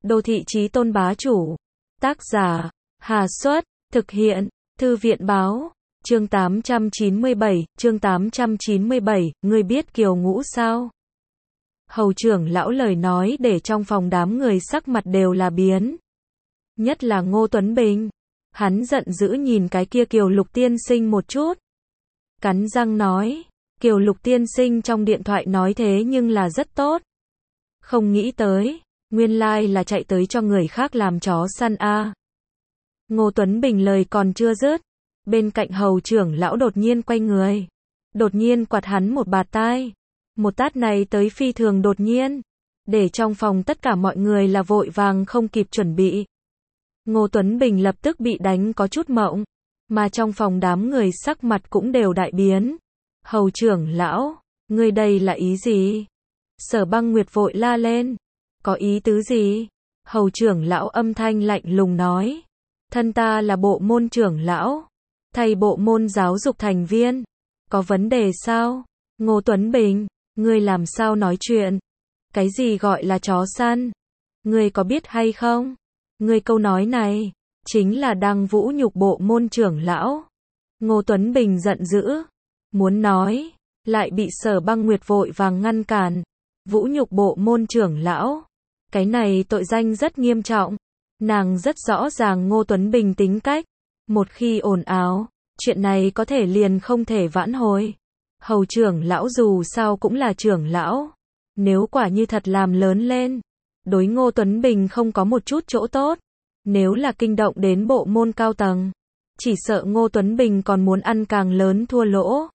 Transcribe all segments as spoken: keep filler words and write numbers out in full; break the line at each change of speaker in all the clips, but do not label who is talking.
Đô thị chí tôn bá chủ. Tác giả, Hà Xuất, thực hiện, Thư viện báo. Chương tám trăm chín mươi bảy, chương tám trăm chín mươi bảy, ngươi biết Kiều Ngũ sao? Hầu trưởng lão lời nói để trong phòng đám người sắc mặt đều là biến. Nhất là Ngô Tuấn Bình. Hắn giận dữ nhìn cái kia Kiều Lục tiên sinh một chút. Cắn răng nói, Kiều Lục tiên sinh trong điện thoại nói thế nhưng là rất tốt. Không nghĩ tới, nguyên lai là chạy tới cho người khác làm chó săn a. Ngô Tuấn Bình lời còn chưa dứt, bên cạnh hầu trưởng lão đột nhiên quay người, đột nhiên quạt hắn một bạt tai. Một tát này tới phi thường đột nhiên, để trong phòng tất cả mọi người là vội vàng không kịp chuẩn bị. Ngô Tuấn Bình lập tức bị đánh có chút mộng, mà trong phòng đám người sắc mặt cũng đều đại biến. Hầu trưởng lão, ngươi đây là ý gì? Sở Băng Nguyệt vội la lên. Có ý tứ gì? Hầu trưởng lão âm thanh lạnh lùng nói. Thân ta là bộ môn trưởng lão, thay bộ môn giáo dục thành viên. Có vấn đề sao? Ngô Tuấn Bình, ngươi làm sao nói chuyện? Cái gì gọi là chó săn? Ngươi có biết hay không? Ngươi câu nói này, chính là đang vũ nhục bộ môn trưởng lão. Ngô Tuấn Bình giận dữ, muốn nói, lại bị Sở Băng Nguyệt vội vàng ngăn cản. Vũ nhục bộ môn trưởng lão, cái này tội danh rất nghiêm trọng. Nàng rất rõ ràng Ngô Tuấn Bình tính cách, một khi ồn ào, chuyện này có thể liền không thể vãn hồi. Hầu trưởng lão dù sao cũng là trưởng lão, nếu quả như thật làm lớn lên, đối Ngô Tuấn Bình không có một chút chỗ tốt. Nếu là kinh động đến bộ môn cao tầng, chỉ sợ Ngô Tuấn Bình còn muốn ăn càng lớn thua lỗ.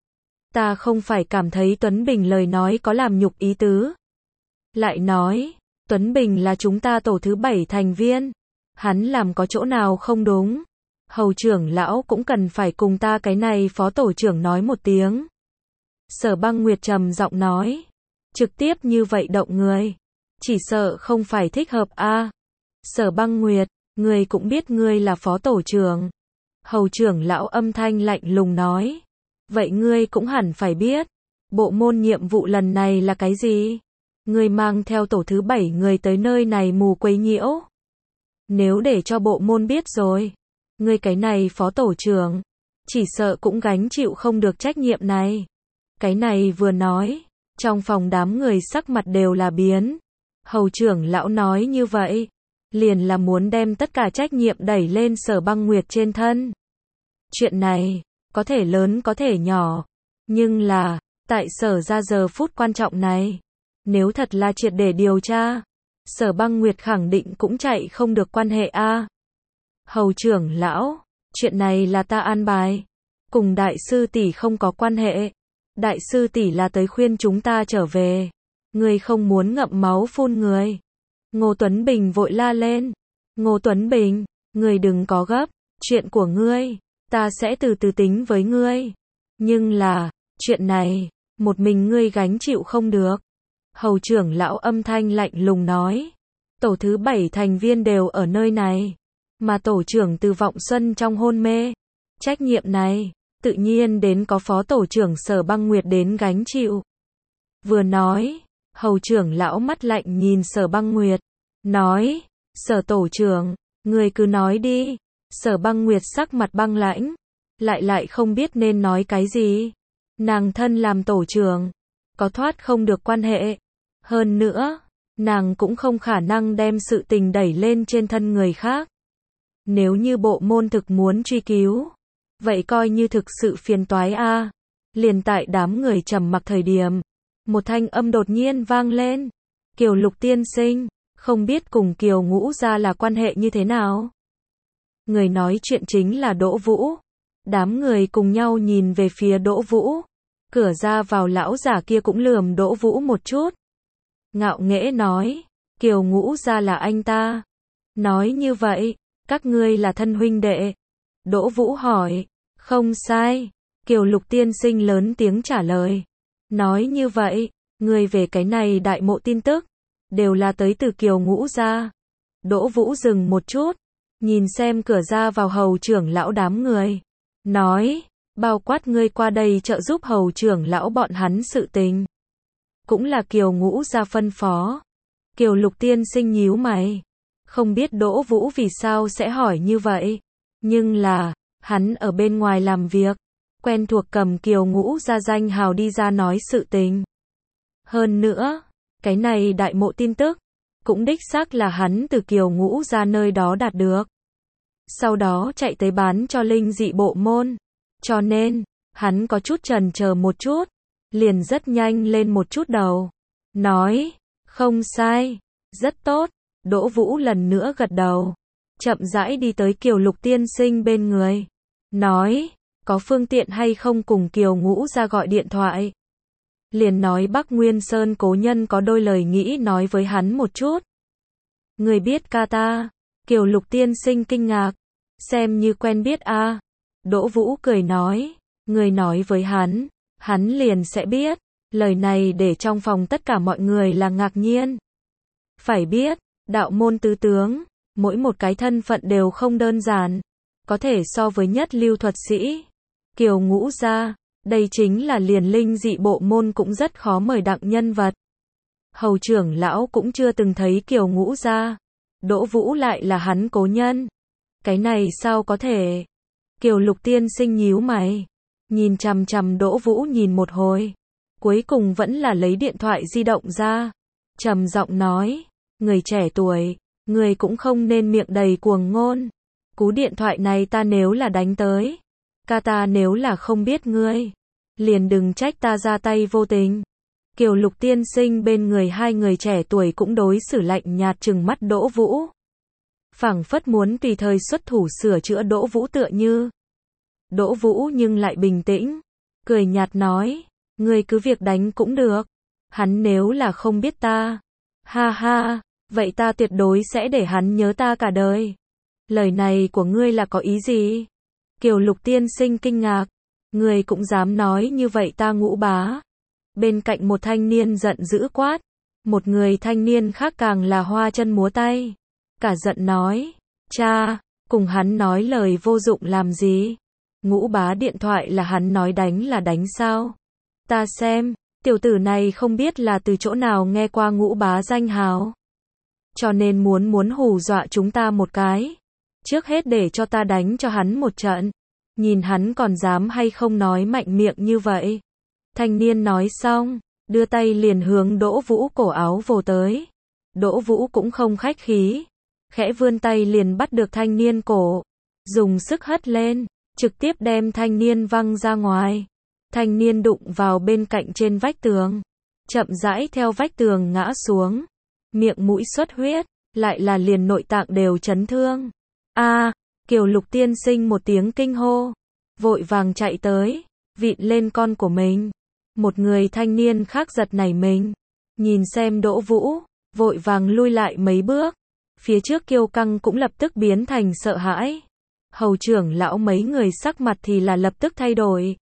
Ta không phải cảm thấy Tuấn Bình lời nói có làm nhục ý tứ. Lại nói, Tuấn Bình là chúng ta tổ thứ bảy thành viên. Hắn làm có chỗ nào không đúng. Hầu trưởng lão cũng cần phải cùng ta cái này phó tổ trưởng nói một tiếng. Sở Băng Nguyệt trầm giọng nói. Trực tiếp như vậy động người, chỉ sợ không phải thích hợp a. À. Sở Băng Nguyệt, ngươi cũng biết ngươi là phó tổ trưởng. Hầu trưởng lão âm thanh lạnh lùng nói. Vậy ngươi cũng hẳn phải biết, bộ môn nhiệm vụ lần này là cái gì? Ngươi mang theo tổ thứ bảy người tới nơi này mù quấy nhiễu. Nếu để cho bộ môn biết rồi, ngươi cái này phó tổ trưởng, chỉ sợ cũng gánh chịu không được trách nhiệm này. Cái này vừa nói, trong phòng đám người sắc mặt đều là biến. Hầu trưởng lão nói như vậy, liền là muốn đem tất cả trách nhiệm đẩy lên Sở Băng Nguyệt trên thân. Chuyện này, có thể lớn có thể nhỏ, nhưng là, tại Sở ra giờ phút quan trọng này, nếu thật là triệt để điều tra, Sở Băng Nguyệt khẳng định cũng chạy không được quan hệ a. À. Hầu trưởng lão, chuyện này là ta an bài, cùng đại sư tỷ không có quan hệ. Đại sư tỷ là tới khuyên chúng ta trở về, ngươi không muốn ngậm máu phun người. Ngô Tuấn Bình vội la lên. Ngô Tuấn Bình, ngươi đừng có gấp, chuyện của ngươi, ta sẽ từ từ tính với ngươi. Nhưng là, chuyện này, một mình ngươi gánh chịu không được. Hầu trưởng lão âm thanh lạnh lùng nói. Tổ thứ bảy thành viên đều ở nơi này, mà tổ trưởng Từ Vọng Xuân trong hôn mê. Trách nhiệm này, tự nhiên đến có phó tổ trưởng Sở Băng Nguyệt đến gánh chịu. Vừa nói, hầu trưởng lão mắt lạnh nhìn Sở Băng Nguyệt, nói, Sở tổ trưởng, người cứ nói đi. Sở Băng Nguyệt sắc mặt băng lãnh, lại lại không biết nên nói cái gì. Nàng thân làm tổ trưởng, có thoát không được quan hệ. Hơn nữa, nàng cũng không khả năng đem sự tình đẩy lên trên thân người khác. Nếu như bộ môn thực muốn truy cứu, vậy coi như thực sự phiền toái a. À. Liền tại đám người trầm mặc thời điểm, một thanh âm đột nhiên vang lên. Kiều Lục tiên sinh, không biết cùng Kiều Ngũ gia là quan hệ như thế nào? Người nói chuyện chính là Đỗ Vũ. Đám người cùng nhau nhìn về phía Đỗ Vũ. Cửa ra vào lão giả kia cũng lườm Đỗ Vũ một chút. Ngạo nghễ nói, Kiều Ngũ gia là anh ta. Nói như vậy, các ngươi là thân huynh đệ. Đỗ Vũ hỏi, không sai. Kiều Lục tiên sinh lớn tiếng trả lời. Nói như vậy, người về cái này đại mộ tin tức, đều là tới từ Kiều Ngũ gia. Đỗ Vũ dừng một chút, nhìn xem cửa ra vào hầu trưởng lão đám người. Nói, bao quát ngươi qua đây trợ giúp hầu trưởng lão bọn hắn sự tình. Cũng là Kiều Ngũ gia phân phó. Kiều Lục tiên sinh nhíu mày. Không biết Đỗ Vũ vì sao sẽ hỏi như vậy. Nhưng là, hắn ở bên ngoài làm việc. Quen thuộc cầm Kiều Ngũ ra danh hào đi ra nói sự tình. Hơn nữa, cái này đại mộ tin tức. Cũng đích xác là hắn từ Kiều Ngũ ra nơi đó đạt được. Sau đó chạy tới bán cho linh dị bộ môn. Cho nên, hắn có chút chần chờ một chút. Liền rất nhanh lên một chút đầu. Nói, không sai, rất tốt. Đỗ Vũ lần nữa gật đầu. Chậm rãi đi tới Kiều Lục tiên sinh bên người. Nói, có phương tiện hay không cùng Kiều Ngũ ra gọi điện thoại. Liền nói Bắc Nguyên Sơn cố nhân có đôi lời nghĩ nói với hắn một chút. Người biết ca ta. Kiều Lục tiên sinh kinh ngạc. Xem như quen biết a. À. Đỗ Vũ cười nói. Người nói với hắn. Hắn liền sẽ biết. Lời này để trong phòng tất cả mọi người là ngạc nhiên. Phải biết, đạo môn tứ tướng, mỗi một cái thân phận đều không đơn giản. Có thể so với nhất lưu thuật sĩ. Kiều Ngũ gia, đây chính là liền linh dị bộ môn cũng rất khó mời đặng nhân vật. Hầu trưởng lão cũng chưa từng thấy Kiều Ngũ gia. Đỗ Vũ lại là hắn cố nhân. Cái này sao có thể? Kiều Lục tiên sinh nhíu mày. Nhìn chằm chằm Đỗ Vũ nhìn một hồi. Cuối cùng vẫn là lấy điện thoại di động ra. Trầm giọng nói. Người trẻ tuổi, người cũng không nên miệng đầy cuồng ngôn. Cú điện thoại này ta nếu là đánh tới. Ca ta nếu là không biết ngươi. Liền đừng trách ta ra tay vô tình. Kiều Lục tiên sinh bên người hai người trẻ tuổi cũng đối xử lạnh nhạt trừng mắt Đỗ Vũ. Phảng phất muốn tùy thời xuất thủ sửa chữa Đỗ Vũ tựa như. Đỗ Vũ nhưng lại bình tĩnh. Cười nhạt nói. Ngươi cứ việc đánh cũng được. Hắn nếu là không biết ta. Ha ha, vậy ta tuyệt đối sẽ để hắn nhớ ta cả đời. Lời này của ngươi là có ý gì? Kiều Lục tiên sinh kinh ngạc. Ngươi cũng dám nói như vậy ta Ngũ bá. Bên cạnh một thanh niên giận dữ quát. Một người thanh niên khác càng là hoa chân múa tay. Cả giận nói. Cha, cùng hắn nói lời vô dụng làm gì? Ngũ bá điện thoại là hắn nói đánh là đánh sao? Ta xem, tiểu tử này không biết là từ chỗ nào nghe qua Ngũ bá danh hào. Cho nên muốn muốn hù dọa chúng ta một cái. Trước hết để cho ta đánh cho hắn một trận. Nhìn hắn còn dám hay không nói mạnh miệng như vậy. Thanh niên nói xong, đưa tay liền hướng Đỗ Vũ cổ áo vồ tới. Đỗ Vũ cũng không khách khí. Khẽ vươn tay liền bắt được thanh niên cổ. Dùng sức hất lên, trực tiếp đem thanh niên văng ra ngoài. Thanh niên đụng vào bên cạnh trên vách tường. Chậm rãi theo vách tường ngã xuống. Miệng mũi xuất huyết, lại là liền nội tạng đều chấn thương. A, à, Kiều Lục tiên sinh một tiếng kinh hô. Vội vàng chạy tới, vịn lên con của mình. Một người thanh niên khác giật nảy mình. Nhìn xem Đỗ Vũ, vội vàng lui lại mấy bước. Phía trước kiêu căng cũng lập tức biến thành sợ hãi. Hầu trưởng lão mấy người sắc mặt thì là lập tức thay đổi.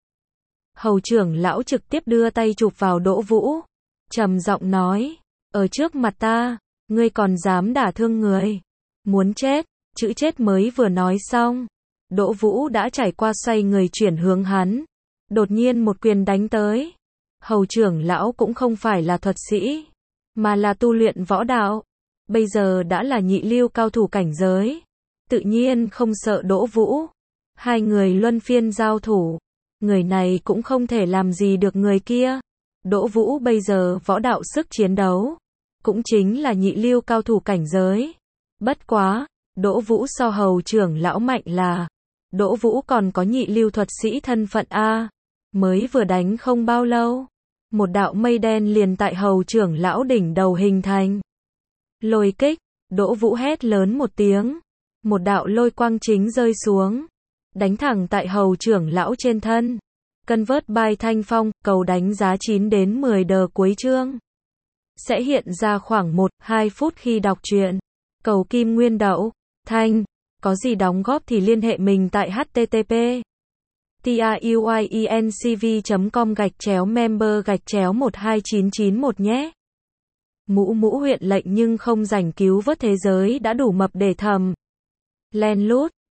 Hầu trưởng lão trực tiếp đưa tay chụp vào Đỗ Vũ. Trầm giọng nói, ở trước mặt ta, ngươi còn dám đả thương người. Muốn chết, chữ chết mới vừa nói xong. Đỗ Vũ đã trải qua xoay người chuyển hướng hắn. Đột nhiên một quyền đánh tới. Hầu trưởng lão cũng không phải là thuật sĩ, mà là tu luyện võ đạo. Bây giờ đã là nhị lưu cao thủ cảnh giới. Tự nhiên không sợ Đỗ Vũ. Hai người luân phiên giao thủ. Người này cũng không thể làm gì được người kia. Đỗ Vũ bây giờ võ đạo sức chiến đấu. Cũng chính là nhị lưu cao thủ cảnh giới. Bất quá, Đỗ Vũ so hầu trưởng lão mạnh là. Đỗ Vũ còn có nhị lưu thuật sĩ thân phận A. Mới vừa đánh không bao lâu. Một đạo mây đen liền tại hầu trưởng lão đỉnh đầu hình thành. Lôi kích, Đỗ Vũ hét lớn một tiếng. Một đạo lôi quang chính rơi xuống. Đánh thẳng tại hầu trưởng lão trên thân. Cân vớt bài thanh phong, cầu đánh giá chín đến mười đờ cuối chương. Sẽ hiện ra khoảng một đến hai phút khi đọc truyện. Cầu kim nguyên đậu, thanh. Có gì đóng góp thì liên hệ mình tại http tiuyencv chấm com gạch chéo member gạch chéo một hai chín chín một nhé. Mũ mũ huyện lệnh nhưng không rảnh cứu vớt thế giới đã đủ mập để thầm. Len lút.